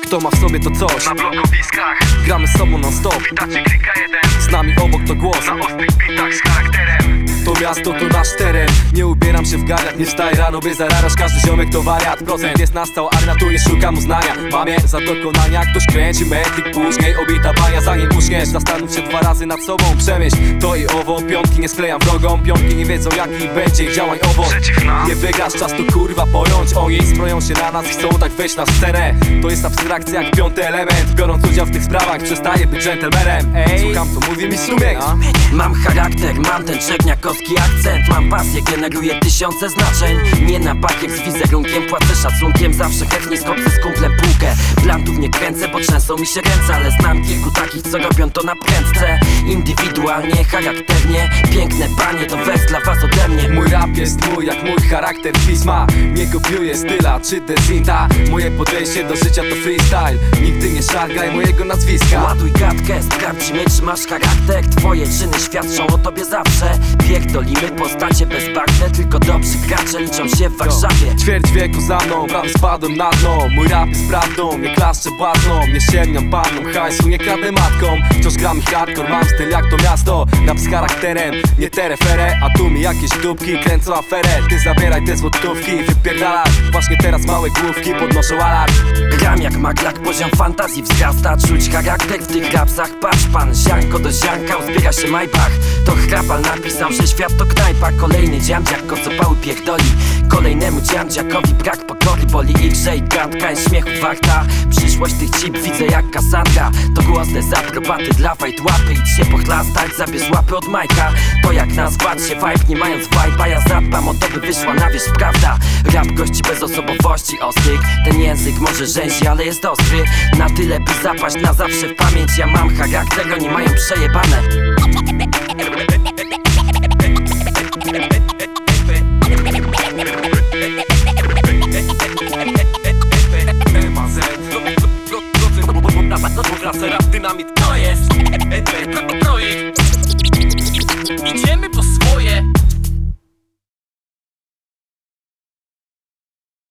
Kto ma w sobie to coś? Na blokowiskach Gramy z sobą non stop. witacie klika jeden. Z nami obok to głos. Na ostrych bitach z charakterem. To miasto to nasz teren. Nie ubieram się w garniak, nie wstaję rano, by zarażać. Każdy ziomek to wariat. Procent jest na stał, armia tu nie szukam uznania. Mamie za dokonania, ktoś kręci metlik. Później obita bania, zanim uśniesz. Zastanów się 2 razy nad sobą, przemyśl to i owo. Piątki nie sklejam wrogom, piątki nie wiedzą jaki będzie działań owo. Przeciw nas. Nie wygrasz, czas to kurwa pojąć. Oni zbroją się na nas, chcą tak wejść na scenę. To jest abstrakcja jak 5. element. Biorąc udział w tych sprawach, przestaję być dżentelmenem. Słucham co mówi mi sumień. Mam charakter, mam ten czerniakowski akcent. Mam pasję, generuję 1000 znaczeń. Nie na bakier z wizerunkiem, płacę szacunkiem. Zawsze chętnie skoczę z kumplem półkę. Plantów nie kręcę, bo trzęsą mi się ręce. Ale znam kilku takich, co robią to na prędce. Indywidualnie, charakternie. Piękne panie, to wers dla was ode mnie. Mój rap jest mój, jak mój charakter pisma. Nie kopiuję styla czy dezinta. Moje podejście do życia to freestyle. Nigdy nie szargaj mojego nazwiska. Ładuj gadkę, sprawdzimy czy masz charakter. Twoje czyny świadczą o tobie zawsze. Pierdolimy postacie bezbarwne. Tylko dobrzy gracze liczą się w Warszawie. Ćwierć wieku za mną, prawie spadłem na dno. Mój rap jest prawdą, nie klaszczę błazną. Nie sięgam panną, hajsu nie kradę matką. Wciąż gram hardcore, mam styl jak to miasto. Rap z charakterem, nie tereferę. A tu mi jakieś dupki kręcą aferę. Ty zabieraj te złotówki, wypierdalaj. Właśnie teraz małe główki podnoszą alarm. Gram jak maglak, poziom fantazji wzrasta. Czuć charakter w tych rapsach. Patrz pan, ziarnko do ziarnka uzbiera się Maybach. To hrabal napisał, że świat to knajpa. Kolejny dziamdziak kocopały pierdoli. Kolejnemu dziamdziakowi brak pokory boli. Ich grze i gadka jest śmiechu warta. Przyszłość tych cip widzę jak Kassandra. To głos dezaprobaty dla fight łapy. Idź się pochlastać, zabierz łapy od Majka. To jak nazwać się vibe, nie mając vibe'a. Ja zadbam o to, by wyszła na wierzch prawda. Rap gości bez osobowości ostrych. Ten język może rzęsi, ale jest ostry. Na tyle by zapaść na zawsze w pamięć. Ja mam charakter, oni mają przejebane. Dynamit to jest projekt. Idziemy po swoje.